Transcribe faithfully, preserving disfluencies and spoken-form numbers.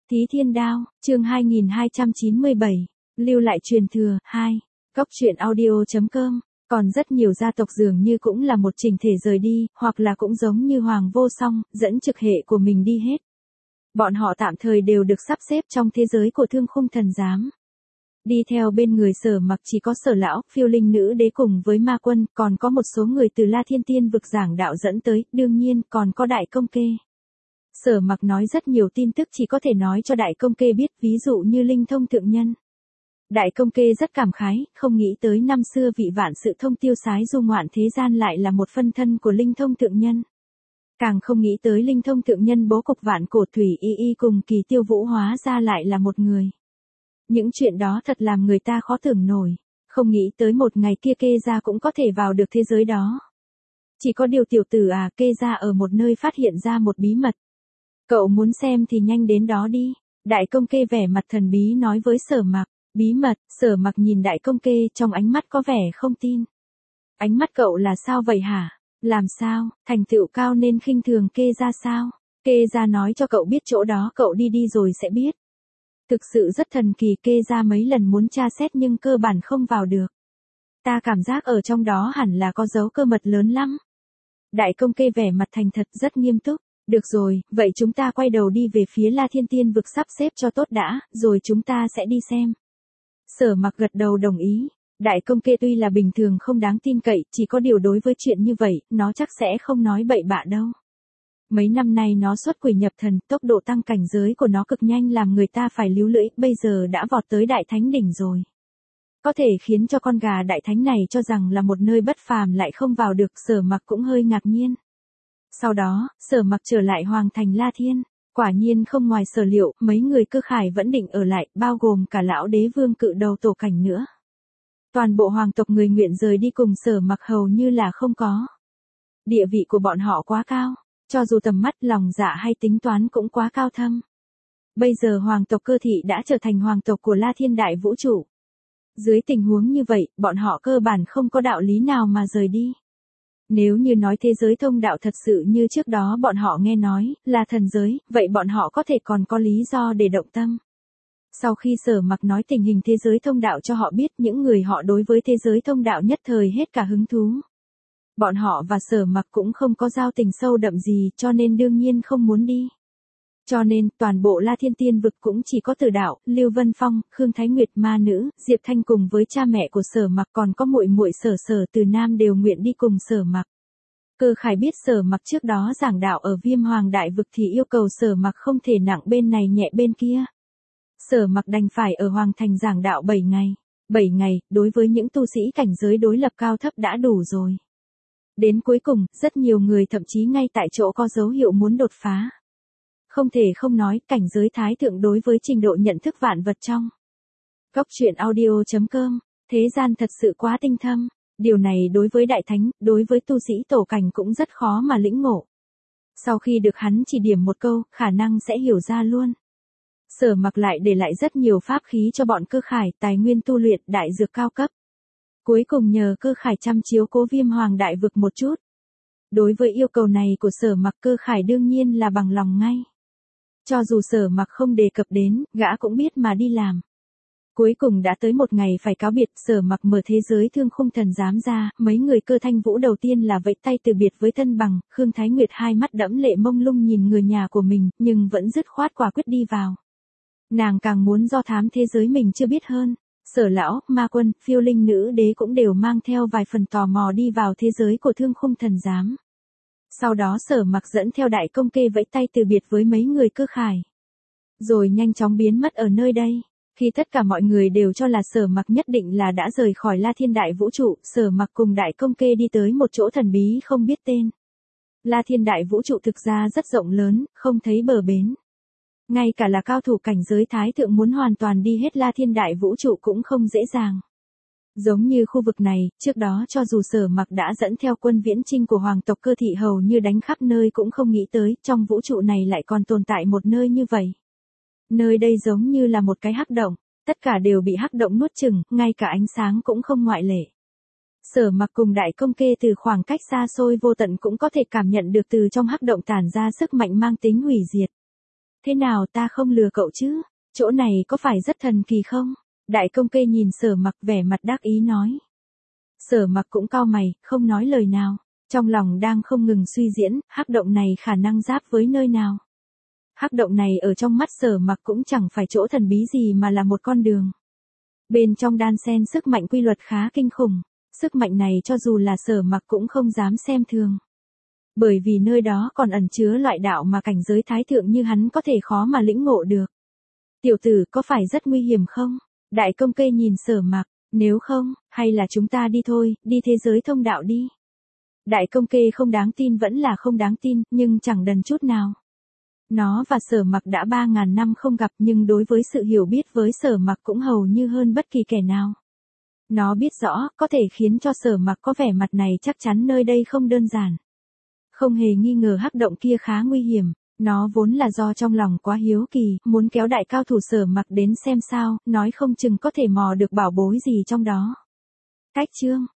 Thí Thiên Đao, chương hai nghìn hai trăm chín mươi bảy, lưu lại truyền thừa, hai. Cốc truyện audio.com, còn rất nhiều gia tộc dường như cũng là một chỉnh thể rời đi, hoặc là cũng giống như Hoàng Vô Song, dẫn trực hệ của mình đi hết. Bọn họ tạm thời đều được sắp xếp trong thế giới của Thương Khung Thần Giám. Đi theo bên người Sở Mặc chỉ có Sở lão, Phiêu Linh Nữ Đế cùng với Ma Quân, còn có một số người từ La Thiên Tiên vực giảng đạo dẫn tới, đương nhiên còn có Đại Công Kê. Sở Mặc nói rất nhiều tin tức chỉ có thể nói cho Đại Công Kê biết, ví dụ như Linh Thông Thượng Nhân. Đại Công Kê rất cảm khái, không nghĩ tới năm xưa vị vạn sự thông tiêu sái du ngoạn thế gian lại là một phân thân của Linh Thông Thượng Nhân. Càng không nghĩ tới Linh Thông Thượng Nhân bố cục vạn cổ thủy y y cùng Kỳ Tiêu Vũ hóa ra lại là một người. Những chuyện đó thật làm người ta khó tưởng nổi, không nghĩ tới một ngày kia Kê gia cũng có thể vào được thế giới đó. Chỉ có điều tiểu tử à, Kê gia ở một nơi phát hiện ra một bí mật. Cậu muốn xem thì nhanh đến đó đi. Đại Công Kê vẻ mặt thần bí nói với Sở Mặc. Bí mật? Sở Mặc nhìn Đại Công Kê trong ánh mắt có vẻ không tin. Ánh mắt cậu là sao vậy hả? Làm sao? Thành tựu cao nên khinh thường Kê gia sao? Kê gia nói cho cậu biết chỗ đó, cậu đi đi rồi sẽ biết. Thực sự rất thần kỳ, Kê gia mấy lần muốn tra xét nhưng cơ bản không vào được. Ta cảm giác ở trong đó hẳn là có dấu cơ mật lớn lắm. Đại Công Kê vẻ mặt thành thật rất nghiêm túc. Được rồi, vậy chúng ta quay đầu đi về phía La Thiên Tiên vực sắp xếp cho tốt đã, rồi chúng ta sẽ đi xem. Sở Mặc gật đầu đồng ý. Đại Công Kê tuy là bình thường không đáng tin cậy, chỉ có điều đối với chuyện như vậy, nó chắc sẽ không nói bậy bạ đâu. Mấy năm nay nó xuất quỷ nhập thần, tốc độ tăng cảnh giới của nó cực nhanh làm người ta phải líu lưỡi, bây giờ đã vọt tới Đại Thánh đỉnh rồi. Có thể khiến cho con gà Đại Thánh này cho rằng là một nơi bất phàm lại không vào được, Sở Mặc cũng hơi ngạc nhiên. Sau đó, Sở Mặc trở lại Hoàng thành La Thiên. Quả nhiên không ngoài sở liệu, mấy người Cơ Khải vẫn định ở lại, bao gồm cả lão đế vương cự đầu Tổ Cảnh nữa. Toàn bộ hoàng tộc người nguyện rời đi cùng Sở Mặc hầu như là không có. Địa vị của bọn họ quá cao, cho dù tầm mắt, lòng dạ hay tính toán cũng quá cao thâm. Bây giờ hoàng tộc Cơ thị đã trở thành hoàng tộc của La Thiên đại vũ trụ. Dưới tình huống như vậy, bọn họ cơ bản không có đạo lý nào mà rời đi. Nếu như nói thế giới thông đạo thật sự như trước đó bọn họ nghe nói, là thần giới, vậy bọn họ có thể còn có lý do để động tâm. Sau khi Sở Mặc nói tình hình thế giới thông đạo cho họ biết, những người họ đối với thế giới thông đạo nhất thời hết cả hứng thú. Bọn họ và Sở Mặc cũng không có giao tình sâu đậm gì, cho nên đương nhiên không muốn đi. Cho nên, toàn bộ La Thiên Tiên vực cũng chỉ có Tử Đạo, Lưu Vân Phong, Khương Thái Nguyệt ma nữ, Diệp Thanh cùng với cha mẹ của Sở Mặc, còn có muội muội Sở Sở từ Nam đều nguyện đi cùng Sở Mặc. Cơ Khải biết Sở Mặc trước đó giảng đạo ở Viêm Hoàng đại vực thì yêu cầu Sở Mặc không thể nặng bên này nhẹ bên kia. Sở Mặc đành phải ở Hoàng thành giảng đạo bảy ngày. bảy ngày, đối với những tu sĩ cảnh giới đối lập cao thấp đã đủ rồi. Đến cuối cùng, rất nhiều người thậm chí ngay tại chỗ có dấu hiệu muốn đột phá. Không thể không nói, cảnh giới thái thượng đối với trình độ nhận thức vạn vật trong. Cốc truyện audio.com, thế gian thật sự quá tinh thâm. Điều này đối với Đại Thánh, đối với tu sĩ Tổ Cảnh cũng rất khó mà lĩnh ngộ. Sau khi được hắn chỉ điểm một câu, khả năng sẽ hiểu ra luôn. Sở Mặc lại để lại rất nhiều pháp khí cho bọn Cơ Khải, tài nguyên tu luyện, đại dược cao cấp. Cuối cùng nhờ Cơ Khải chăm chiếu cố Viêm Hoàng đại vực một chút. Đối với yêu cầu này của Sở Mặc, Cơ Khải đương nhiên là bằng lòng ngay. Cho dù Sở Mặc không đề cập đến, gã cũng biết mà đi làm. Cuối cùng đã tới một ngày phải cáo biệt, Sở Mặc mở thế giới Thương Khung Thần Giám ra, mấy người Cơ Thanh Vũ đầu tiên là vẫy tay từ biệt với thân bằng, Khương Thái Nguyệt hai mắt đẫm lệ mông lung nhìn người nhà của mình, nhưng vẫn dứt khoát quả quyết đi vào. Nàng càng muốn do thám thế giới mình chưa biết hơn. Sở lão, Ma Quân, Phiêu Linh Nữ Đế cũng đều mang theo vài phần tò mò đi vào thế giới của Thương Khung Thần Giám. Sau đó Sở Mặc dẫn theo Đại Công Kê vẫy tay từ biệt với mấy người Cơ Khải. Rồi nhanh chóng biến mất ở nơi đây. Khi tất cả mọi người đều cho là Sở Mặc nhất định là đã rời khỏi La Thiên đại vũ trụ, Sở Mặc cùng Đại Công Kê đi tới một chỗ thần bí không biết tên. La Thiên đại vũ trụ thực ra rất rộng lớn, không thấy bờ bến. Ngay cả là cao thủ cảnh giới thái thượng muốn hoàn toàn đi hết La Thiên đại vũ trụ cũng không dễ dàng. Giống như khu vực này, trước đó cho dù Sở Mặc đã dẫn theo quân viễn chinh của hoàng tộc Cơ thị hầu như đánh khắp nơi cũng không nghĩ tới, trong vũ trụ này lại còn tồn tại một nơi như vậy. Nơi đây giống như là một cái hắc động, tất cả đều bị hắc động nuốt chửng, ngay cả ánh sáng cũng không ngoại lệ. Sở Mặc cùng Đại Công Kê từ khoảng cách xa xôi vô tận cũng có thể cảm nhận được từ trong hắc động tản ra sức mạnh mang tính hủy diệt. Thế nào ta không lừa cậu chứ? Chỗ này có phải rất thần kỳ không? Đại công kê nhìn Sở Mặc vẻ mặt đắc ý nói. Sở Mặc cũng cau mày, không nói lời nào. Trong lòng đang không ngừng suy diễn, hắc động này khả năng giáp với nơi nào. Hắc động này ở trong mắt Sở Mặc cũng chẳng phải chỗ thần bí gì mà là một con đường. Bên trong đan xen sức mạnh quy luật khá kinh khủng. Sức mạnh này cho dù là Sở Mặc cũng không dám xem thường. Bởi vì nơi đó còn ẩn chứa loại đạo mà cảnh giới thái thượng như hắn có thể khó mà lĩnh ngộ được. Tiểu tử có phải rất nguy hiểm không? Đại công kê nhìn Sở Mặc, nếu không, hay là chúng ta đi thôi, đi thế giới thông đạo đi. Đại công kê không đáng tin vẫn là không đáng tin, nhưng chẳng đần chút nào. Nó và Sở Mặc đã ba ngàn năm không gặp nhưng đối với sự hiểu biết với Sở Mặc cũng hầu như hơn bất kỳ kẻ nào. Nó biết rõ, có thể khiến cho Sở Mặc có vẻ mặt này chắc chắn nơi đây không đơn giản. Không hề nghi ngờ hắc động kia khá nguy hiểm, nó vốn là do trong lòng quá hiếu kỳ, muốn kéo đại cao thủ Sở Mặc đến xem sao, nói không chừng có thể mò được bảo bối gì trong đó. Cách chương